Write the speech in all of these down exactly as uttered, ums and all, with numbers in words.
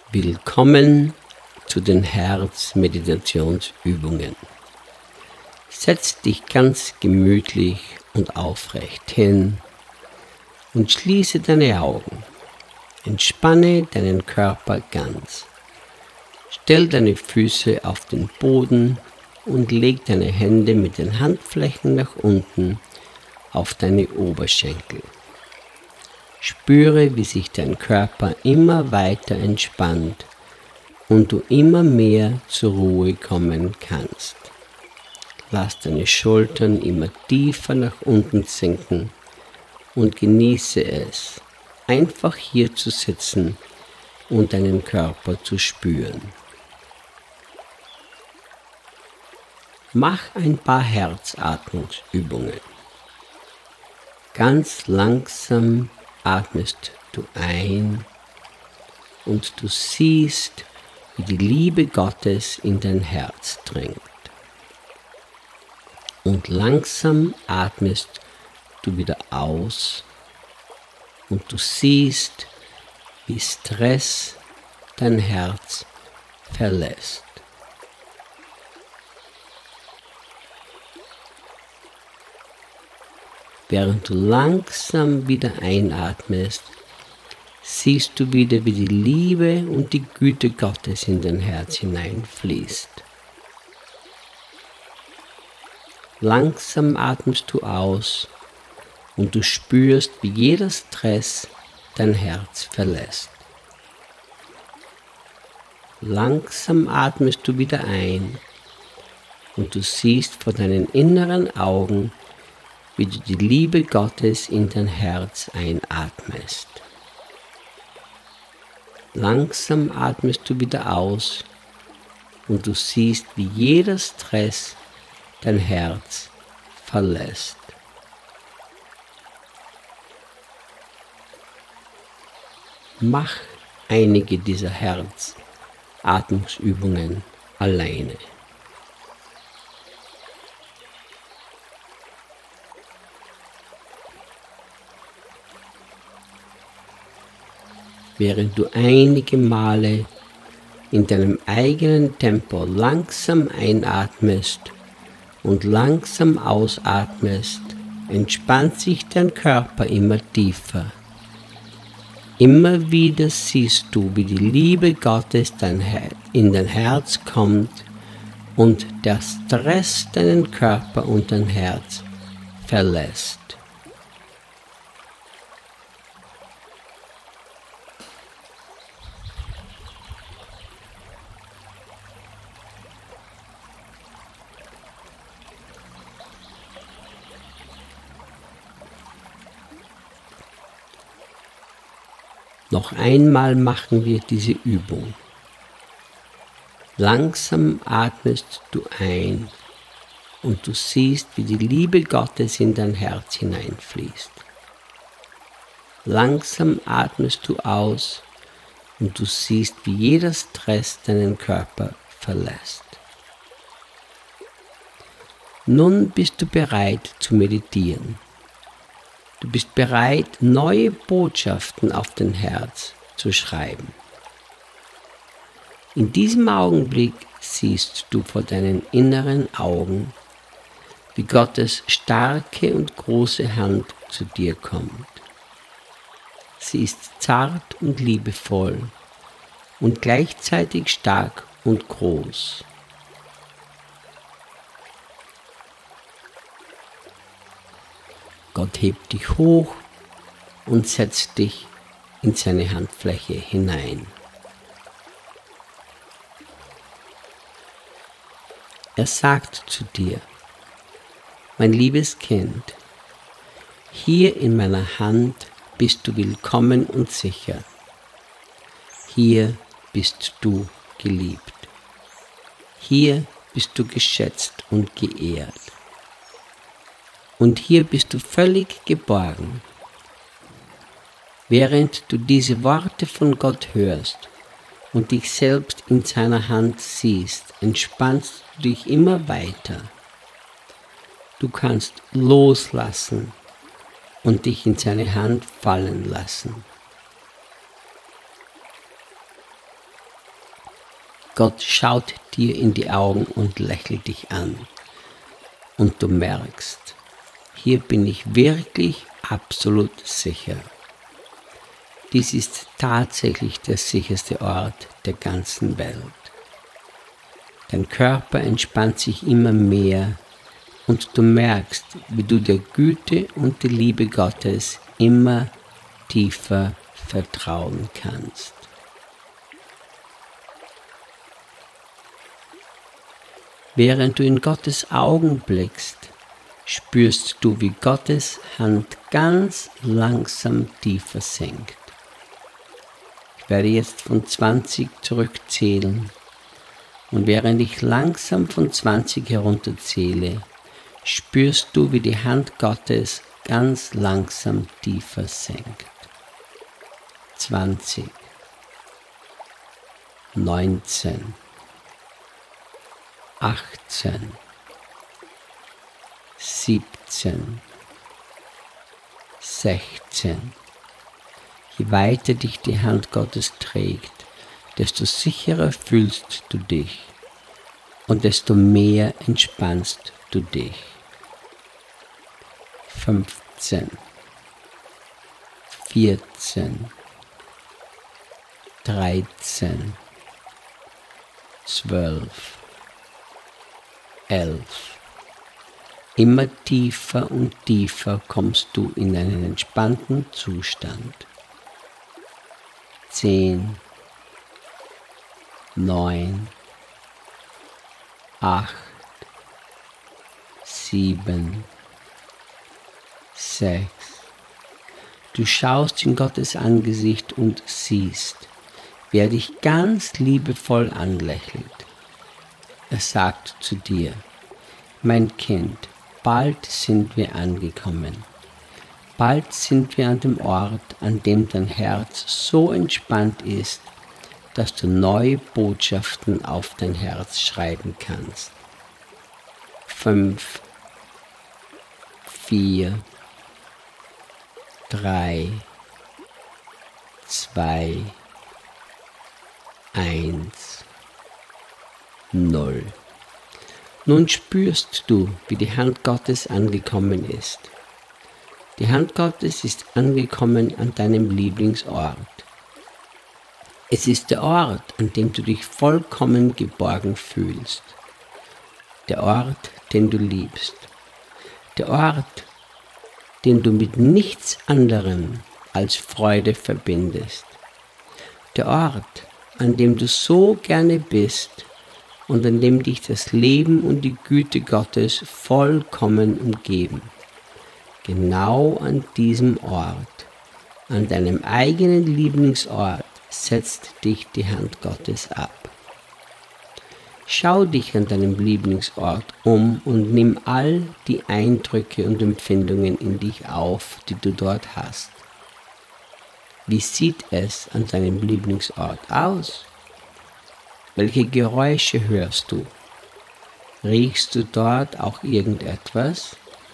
Willkommen zu den Herzmeditationsübungen. Setz dich ganz gemütlich und aufrecht hin und schließe deine Augen. Entspanne deinen Körper ganz. Stell deine Füße auf den Boden und leg deine Hände mit den Handflächen nach unten auf deine Oberschenkel. Spüre, wie sich dein Körper immer weiter entspannt und du immer mehr zur Ruhe kommen kannst. Lass deine Schultern immer tiefer nach unten sinken und genieße es, einfach hier zu sitzen und deinen Körper zu spüren. Mach ein paar Herzatmungsübungen. Ganz langsam atmest du ein und du siehst, wie die Liebe Gottes in dein Herz dringt. Und langsam atmest du wieder aus und du siehst, wie Stress dein Herz verlässt. Während du langsam wieder einatmest, siehst du wieder, wie die Liebe und die Güte Gottes in dein Herz hineinfließt. Langsam atmest du aus und du spürst, wie jeder Stress dein Herz verlässt. Langsam atmest du wieder ein und du siehst vor deinen inneren Augen, wie du die Liebe Gottes in dein Herz einatmest. Langsam atmest du wieder aus und du siehst, wie jeder Stress dein Herz verlässt. Mach einige dieser Herzatmungsübungen alleine. Während du einige Male in deinem eigenen Tempo langsam einatmest und langsam ausatmest, entspannt sich dein Körper immer tiefer. Immer wieder siehst du, wie die Liebe Gottes in dein Herz kommt und der Stress deinen Körper und dein Herz verlässt. Noch einmal machen wir diese Übung. Langsam atmest du ein und du siehst, wie die Liebe Gottes in dein Herz hineinfließt. Langsam atmest du aus und du siehst, wie jeder Stress deinen Körper verlässt. Nun bist du bereit zu meditieren. Du bist bereit, neue Botschaften auf dein Herz zu schreiben. In diesem Augenblick siehst du vor deinen inneren Augen, wie Gottes starke und große Hand zu dir kommt. Sie ist zart und liebevoll und gleichzeitig stark und groß. Gott hebt dich hoch und setzt dich in seine Handfläche hinein. Er sagt zu dir: Mein liebes Kind, hier in meiner Hand bist du willkommen und sicher. Hier bist du geliebt. Hier bist du geschätzt und geehrt. Und hier bist du völlig geborgen. Während du diese Worte von Gott hörst und dich selbst in seiner Hand siehst, entspannst du dich immer weiter. Du kannst loslassen und dich in seine Hand fallen lassen. Gott schaut dir in die Augen und lächelt dich an. Und du merkst, hier bin ich wirklich absolut sicher. Dies ist tatsächlich der sicherste Ort der ganzen Welt. Dein Körper entspannt sich immer mehr und du merkst, wie du der Güte und der Liebe Gottes immer tiefer vertrauen kannst. Während du in Gottes Augen blickst, spürst du, wie Gottes Hand ganz langsam tiefer sinkt. Ich werde jetzt von zwanzig zurückzählen und während ich langsam von zwanzig herunterzähle, spürst du, wie die Hand Gottes ganz langsam tiefer sinkt. zwanzig, neunzehn, achtzehn, siebzehn, sechzehn. Je weiter dich die Hand Gottes trägt, desto sicherer fühlst du dich und desto mehr entspannst du dich. fünfzehn, vierzehn, dreizehn, zwölf, elf. Immer tiefer und tiefer kommst du in einen entspannten Zustand. zehn, neun, acht, sieben, sechs. Du schaust in Gottes Angesicht und siehst, wie er dich ganz liebevoll anlächelt. Er sagt zu dir: Mein Kind, bald sind wir angekommen. Bald sind wir an dem Ort, an dem dein Herz so entspannt ist, dass du neue Botschaften auf dein Herz schreiben kannst. Fünf, vier, drei, zwei, eins, null. Nun spürst du, wie die Hand Gottes angekommen ist. Die Hand Gottes ist angekommen an deinem Lieblingsort. Es ist der Ort, an dem du dich vollkommen geborgen fühlst. Der Ort, den du liebst. Der Ort, den du mit nichts anderem als Freude verbindest. Der Ort, an dem du so gerne bist und an dem dich das Leben und die Güte Gottes vollkommen umgeben. Genau an diesem Ort, an deinem eigenen Lieblingsort, setzt dich die Hand Gottes ab. Schau dich an deinem Lieblingsort um und nimm all die Eindrücke und Empfindungen in dich auf, die du dort hast. Wie sieht es an deinem Lieblingsort aus? Welche Geräusche hörst du? Riechst du dort auch irgendetwas?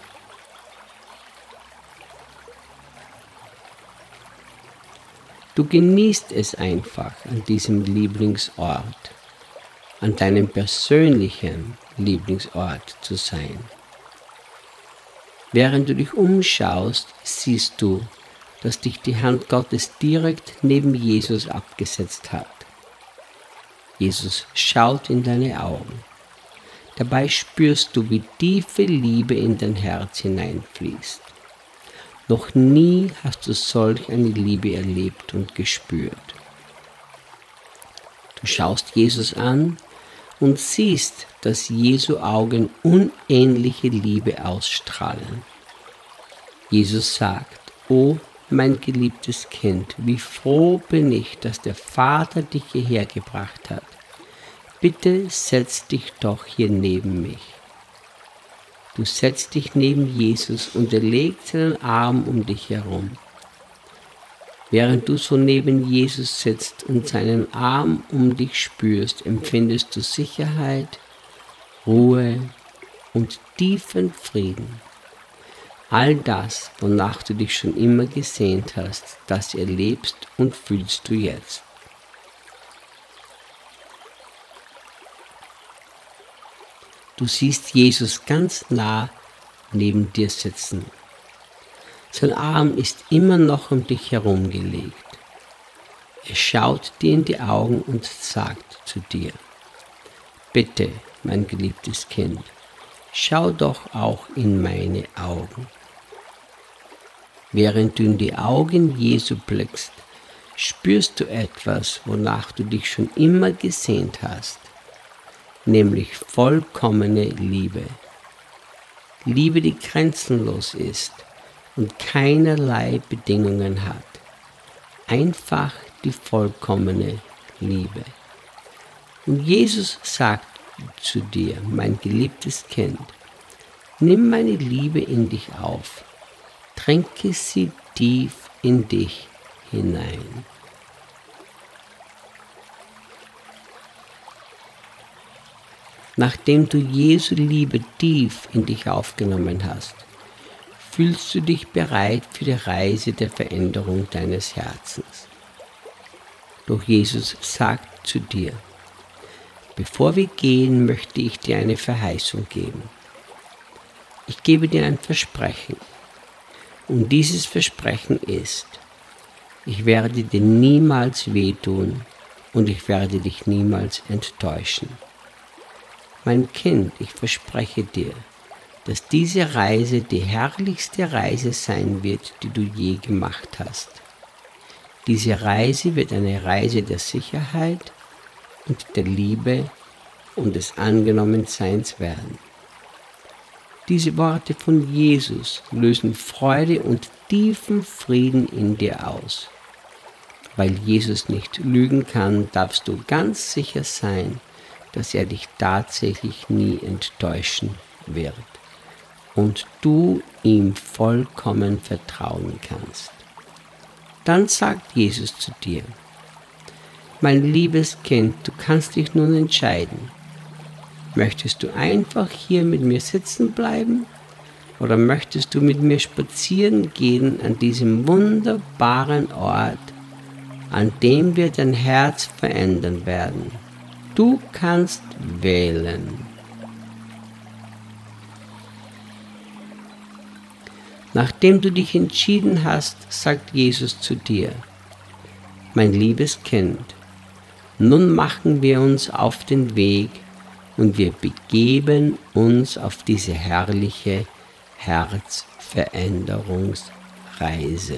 Du genießt es einfach, an diesem Lieblingsort, an deinem persönlichen Lieblingsort zu sein. Während du dich umschaust, siehst du, dass dich die Hand Gottes direkt neben Jesus abgesetzt hat. Jesus schaut in deine Augen. Dabei spürst du, wie tiefe Liebe in dein Herz hineinfließt. Noch nie hast du solch eine Liebe erlebt und gespürt. Du schaust Jesus an und siehst, dass Jesu Augen unähnliche Liebe ausstrahlen. Jesus sagt: O mein geliebtes Kind, wie froh bin ich, dass der Vater dich hierher gebracht hat. Bitte setz dich doch hier neben mich. Du setzt dich neben Jesus und er legt seinen Arm um dich herum. Während du so neben Jesus sitzt und seinen Arm um dich spürst, empfindest du Sicherheit, Ruhe und tiefen Frieden. All das, wonach du dich schon immer gesehnt hast, das erlebst und fühlst du jetzt. Du siehst Jesus ganz nah neben dir sitzen. Sein Arm ist immer noch um dich herumgelegt. Er schaut dir in die Augen und sagt zu dir: Bitte, mein geliebtes Kind, schau doch auch in meine Augen. Während du in die Augen Jesu blickst, spürst du etwas, wonach du dich schon immer gesehnt hast, nämlich vollkommene Liebe. Liebe, die grenzenlos ist und keinerlei Bedingungen hat. Einfach die vollkommene Liebe. Und Jesus sagt zu dir, mein geliebtes Kind, nimm meine Liebe in dich auf, tränke sie tief in dich hinein. Nachdem du Jesu Liebe tief in dich aufgenommen hast, fühlst du dich bereit für die Reise der Veränderung deines Herzens. Doch Jesus sagt zu dir: Bevor wir gehen, möchte ich dir eine Verheißung geben. Ich gebe dir ein Versprechen. Und dieses Versprechen ist: Ich werde dir niemals wehtun und ich werde dich niemals enttäuschen. Mein Kind, ich verspreche dir, dass diese Reise die herrlichste Reise sein wird, die du je gemacht hast. Diese Reise wird eine Reise der Sicherheit und der Liebe und des Angenommenseins werden. Diese Worte von Jesus lösen Freude und tiefen Frieden in dir aus. Weil Jesus nicht lügen kann, darfst du ganz sicher sein, dass er dich tatsächlich nie enttäuschen wird und du ihm vollkommen vertrauen kannst. Dann sagt Jesus zu dir: Mein liebes Kind, du kannst dich nun entscheiden. Möchtest du einfach hier mit mir sitzen bleiben oder möchtest du mit mir spazieren gehen an diesem wunderbaren Ort, an dem wir dein Herz verändern werden? Du kannst wählen. Nachdem du dich entschieden hast, sagt Jesus zu dir: Mein liebes Kind, nun machen wir uns auf den Weg und wir begeben uns auf diese herrliche Herzveränderungsreise.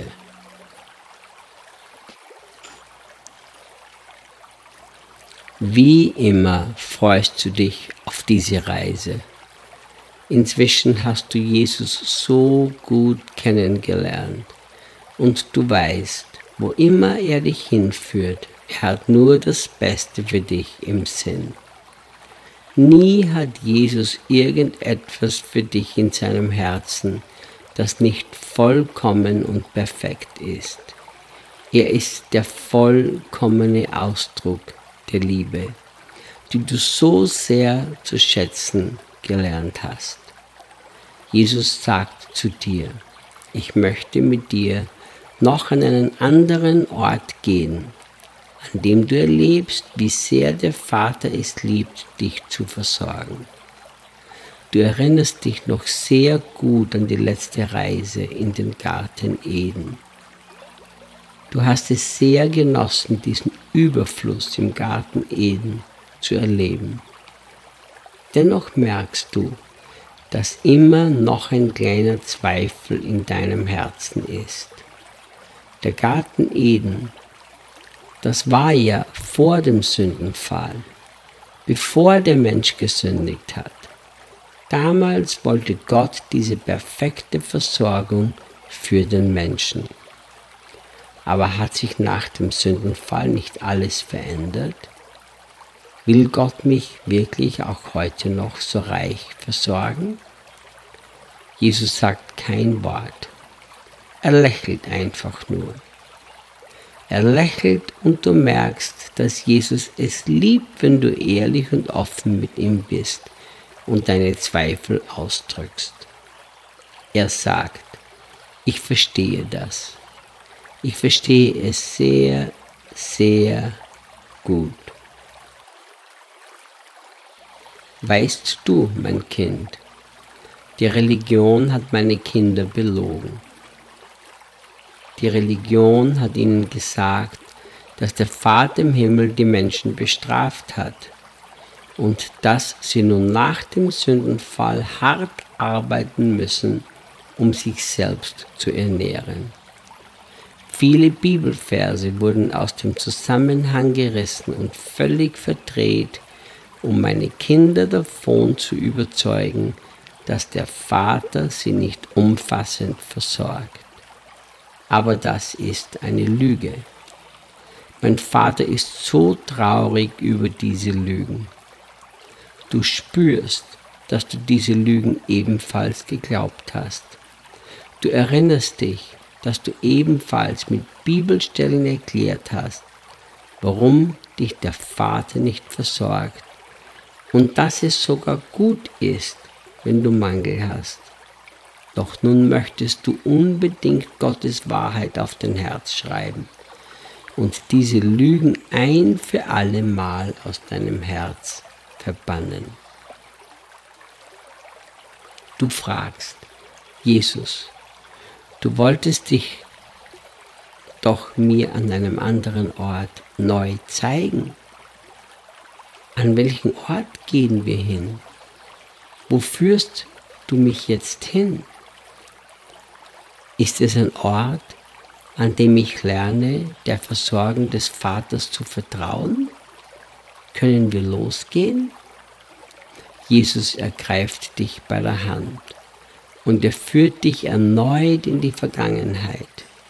Wie immer freust du dich auf diese Reise. Inzwischen hast du Jesus so gut kennengelernt und du weißt, wo immer er dich hinführt, er hat nur das Beste für dich im Sinn. Nie hat Jesus irgendetwas für dich in seinem Herzen, das nicht vollkommen und perfekt ist. Er ist der vollkommene Ausdruck der Liebe, die du so sehr zu schätzen gelernt hast. Jesus sagt zu dir: Ich möchte mit dir noch an einen anderen Ort gehen, an dem du erlebst, wie sehr der Vater es liebt, dich zu versorgen. Du erinnerst dich noch sehr gut an die letzte Reise in den Garten Eden. Du hast es sehr genossen, diesen Überfluss im Garten Eden zu erleben. Dennoch merkst du, dass immer noch ein kleiner Zweifel in deinem Herzen ist. Der Garten Eden, das war ja vor dem Sündenfall, bevor der Mensch gesündigt hat. Damals wollte Gott diese perfekte Versorgung für den Menschen. Aber hat sich nach dem Sündenfall nicht alles verändert? Will Gott mich wirklich auch heute noch so reich versorgen? Jesus sagt kein Wort. Er lächelt einfach nur. Er lächelt und du merkst, dass Jesus es liebt, wenn du ehrlich und offen mit ihm bist und deine Zweifel ausdrückst. Er sagt: Ich verstehe das. Ich verstehe es sehr, sehr gut. Weißt du, mein Kind, die Religion hat meine Kinder belogen. Die Religion hat ihnen gesagt, dass der Vater im Himmel die Menschen bestraft hat und dass sie nun nach dem Sündenfall hart arbeiten müssen, um sich selbst zu ernähren. Viele Bibelverse wurden aus dem Zusammenhang gerissen und völlig verdreht, um meine Kinder davon zu überzeugen, dass der Vater sie nicht umfassend versorgt. Aber das ist eine Lüge. Mein Vater ist so traurig über diese Lügen. Du spürst, dass du diese Lügen ebenfalls geglaubt hast. Du erinnerst dich, dass du ebenfalls mit Bibelstellen erklärt hast, warum dich der Vater nicht versorgt und dass es sogar gut ist, wenn du Mangel hast. Doch nun möchtest du unbedingt Gottes Wahrheit auf dein Herz schreiben und diese Lügen ein für alle Mal aus deinem Herz verbannen. Du fragst, Jesus, du wolltest dich doch mir an einem anderen Ort neu zeigen. An welchen Ort gehen wir hin? Wo führst du mich jetzt hin? Ist es ein Ort, an dem ich lerne, der Versorgung des Vaters zu vertrauen? Können wir losgehen? Jesus ergreift dich bei der Hand und er führt dich erneut in die Vergangenheit.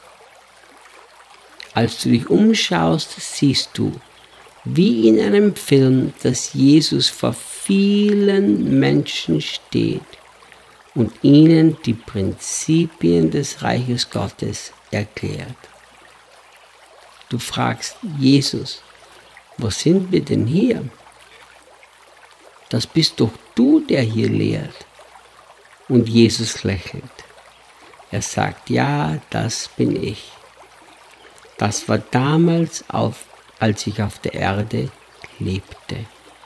Als du dich umschaust, siehst du, wie in einem Film, dass Jesus vor vielen Menschen steht und ihnen die Prinzipien des Reiches Gottes erklärt. Du fragst, Jesus, wo sind wir denn hier? Das bist doch du, der hier lehrt. Und Jesus lächelt. Er sagt, ja, das bin ich. Das war damals, auf, als ich auf der Erde lebte.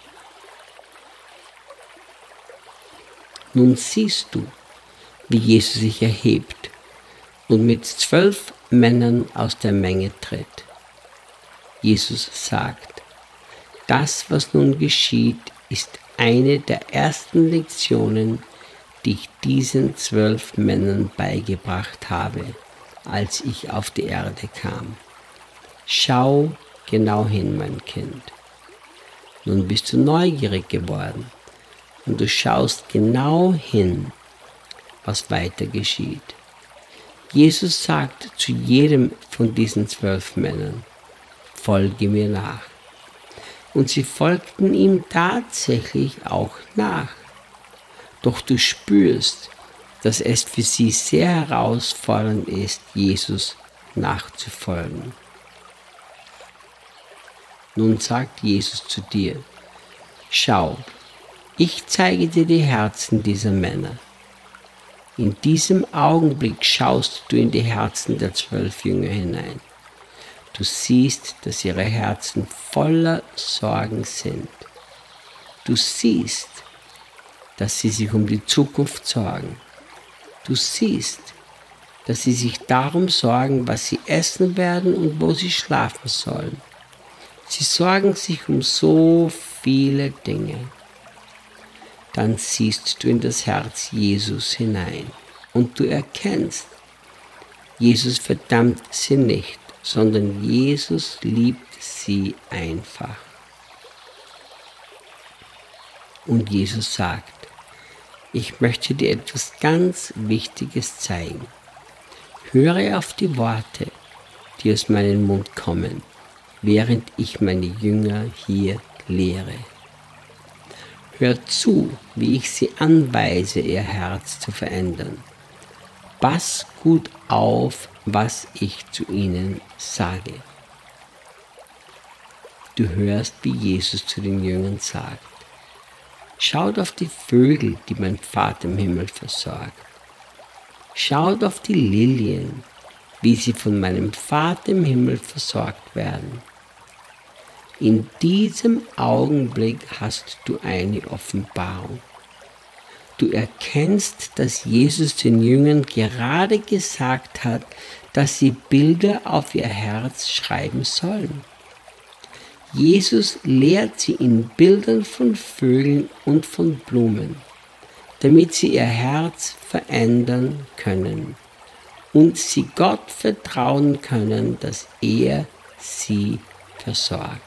Nun siehst du, wie Jesus sich erhebt und mit zwölf Männern aus der Menge tritt. Jesus sagt, das, was nun geschieht, ist eine der ersten Lektionen, die ich diesen zwölf Männern beigebracht habe, als ich auf die Erde kam. Schau genau hin, mein Kind. Nun bist du neugierig geworden und du schaust genau hin, was weiter geschieht. Jesus sagt zu jedem von diesen zwölf Männern, folge mir nach. Und sie folgten ihm tatsächlich auch nach. Doch du spürst, dass es für sie sehr herausfordernd ist, Jesus nachzufolgen. Nun sagt Jesus zu dir, schau, ich zeige dir die Herzen dieser Männer. In diesem Augenblick schaust du in die Herzen der zwölf Jünger hinein. Du siehst, dass ihre Herzen voller Sorgen sind. Du siehst, dass sie sich um die Zukunft sorgen. Du siehst, dass sie sich darum sorgen, was sie essen werden und wo sie schlafen sollen. Sie sorgen sich um so viele Dinge. Dann siehst du in das Herz Jesus hinein und du erkennst, Jesus verdammt sie nicht, sondern Jesus liebt sie einfach. Und Jesus sagt, ich möchte dir etwas ganz Wichtiges zeigen. Höre auf die Worte, die aus meinem Mund kommen, während ich meine Jünger hier lehre. Hör zu, wie ich sie anweise, ihr Herz zu verändern. Pass gut auf, was ich zu ihnen sage. Du hörst, wie Jesus zu den Jüngern sagt, schaut auf die Vögel, die mein Vater im Himmel versorgt. Schaut auf die Lilien, wie sie von meinem Vater im Himmel versorgt werden. In diesem Augenblick hast du eine Offenbarung. Du erkennst, dass Jesus den Jüngern gerade gesagt hat, dass sie Bilder auf ihr Herz schreiben sollen. Jesus lehrt sie in Bildern von Vögeln und von Blumen, damit sie ihr Herz verändern können und sie Gott vertrauen können, dass er sie versorgt.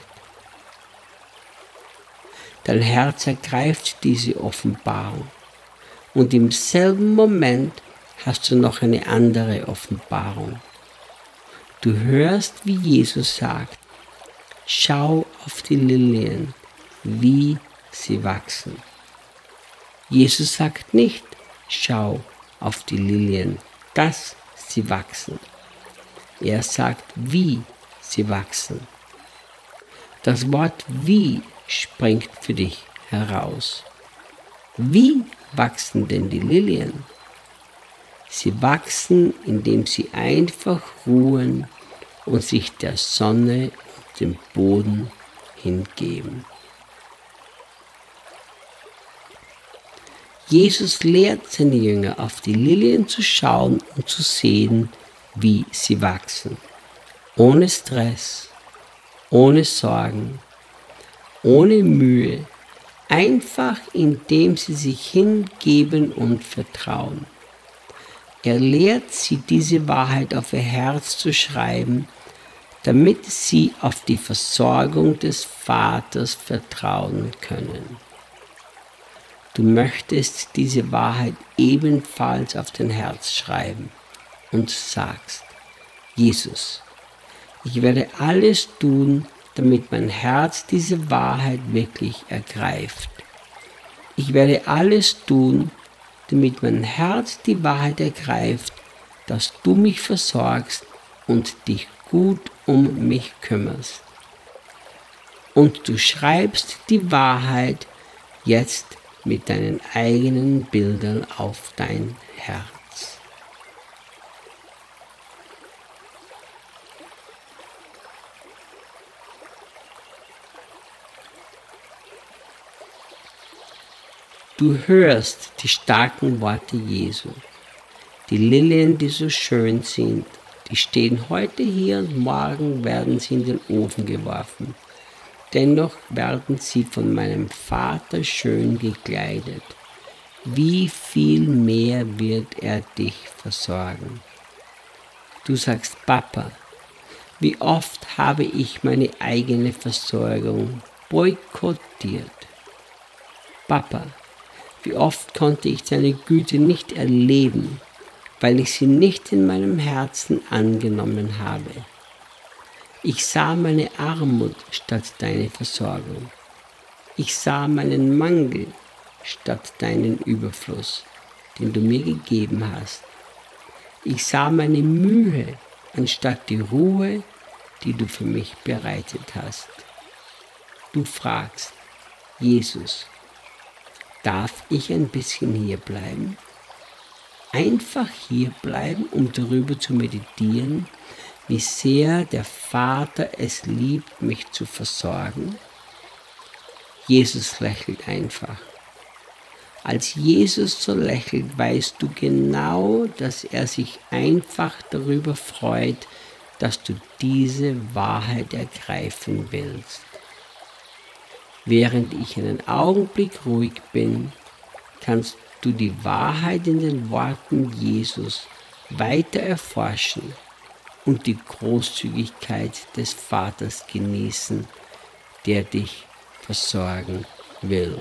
Dein Herz ergreift diese Offenbarung und im selben Moment hast du noch eine andere Offenbarung. Du hörst, wie Jesus sagt: Schau auf die Lilien, wie sie wachsen. Jesus sagt nicht: Schau auf die Lilien, dass sie wachsen. Er sagt, wie sie wachsen. Das Wort wie springt für dich heraus. Wie wachsen denn die Lilien? Sie wachsen, indem sie einfach ruhen und sich der Sonne und dem Boden hingeben. Jesus lehrt seine Jünger, auf die Lilien zu schauen und zu sehen, wie sie wachsen. Ohne Stress, ohne Sorgen, ohne Mühe, einfach indem sie sich hingeben und vertrauen. Er lehrt sie, diese Wahrheit auf ihr Herz zu schreiben, damit sie auf die Versorgung des Vaters vertrauen können. Du möchtest diese Wahrheit ebenfalls auf dein Herz schreiben und sagst: Jesus, ich werde alles tun, damit mein Herz diese Wahrheit wirklich ergreift. Ich werde alles tun, damit mein Herz die Wahrheit ergreift, dass du mich versorgst und dich gut um mich kümmerst. Und du schreibst die Wahrheit jetzt mit deinen eigenen Bildern auf dein Herz. Du hörst die starken Worte Jesu. Die Lilien, die so schön sind, die stehen heute hier und morgen werden sie in den Ofen geworfen. Dennoch werden sie von meinem Vater schön gekleidet. Wie viel mehr wird er dich versorgen? Du sagst: Papa, wie oft habe ich meine eigene Versorgung boykottiert? Papa, wie oft konnte ich deine Güte nicht erleben, weil ich sie nicht in meinem Herzen angenommen habe. Ich sah meine Armut statt deine Versorgung. Ich sah meinen Mangel statt deinen Überfluss, den du mir gegeben hast. Ich sah meine Mühe anstatt die Ruhe, die du für mich bereitet hast. Du fragst: Jesus, darf ich ein bisschen hier bleiben? Einfach hier bleiben, um darüber zu meditieren, wie sehr der Vater es liebt, mich zu versorgen? Jesus lächelt einfach. Als Jesus so lächelt, weißt du genau, dass er sich einfach darüber freut, dass du diese Wahrheit ergreifen willst. Während ich einen Augenblick ruhig bin, kannst du die Wahrheit in den Worten Jesus weiter erforschen und die Großzügigkeit des Vaters genießen, der dich versorgen will.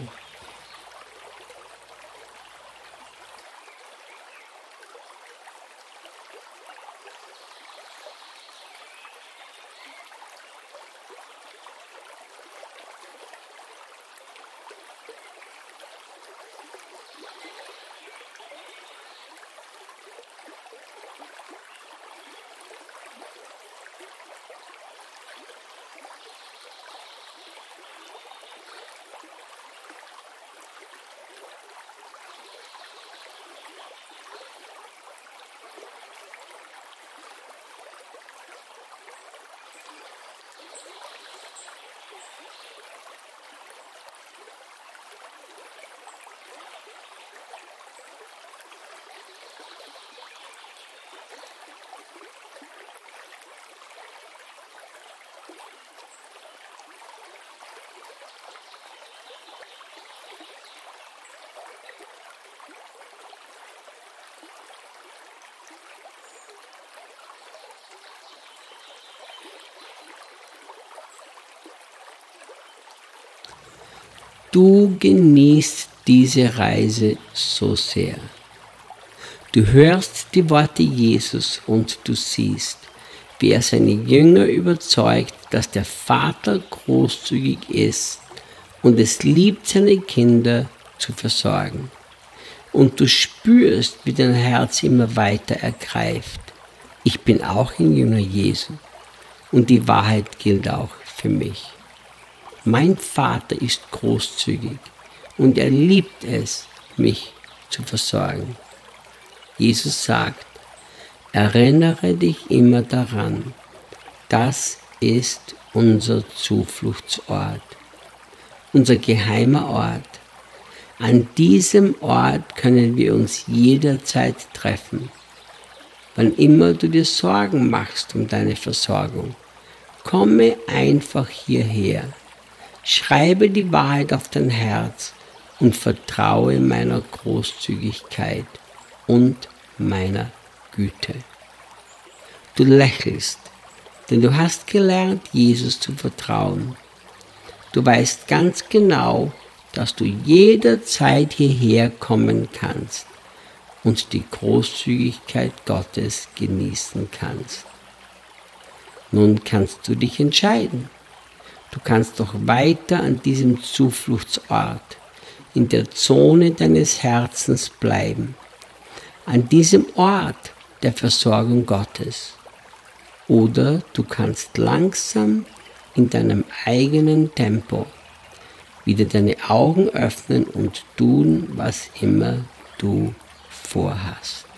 du genießt diese Reise so sehr. Du hörst die Worte Jesus und du siehst, wie er seine Jünger überzeugt, dass der Vater großzügig ist und es liebt, seine Kinder zu versorgen. Und du spürst, wie dein Herz immer weiter ergreift. Ich bin auch ein Jünger Jesu und die Wahrheit gilt auch für mich. Mein Vater ist großzügig und er liebt es, mich zu versorgen. Jesus sagt, erinnere dich immer daran, das ist unser Zufluchtsort, unser geheimer Ort. An diesem Ort können wir uns jederzeit treffen. Wann immer du dir Sorgen machst um deine Versorgung, komme einfach hierher, schreibe die Wahrheit auf dein Herz und vertraue meiner Großzügigkeit und meiner Güte. Du lächelst, denn du hast gelernt, Jesus zu vertrauen. Du weißt ganz genau, dass du jederzeit hierher kommen kannst und die Großzügigkeit Gottes genießen kannst. Nun kannst du dich entscheiden. Du kannst doch weiter an diesem Zufluchtsort, in der Zone deines Herzens bleiben, an diesem Ort der Versorgung Gottes. Oder du kannst langsam in deinem eigenen Tempo wieder deine Augen öffnen und tun, was immer du vorhast.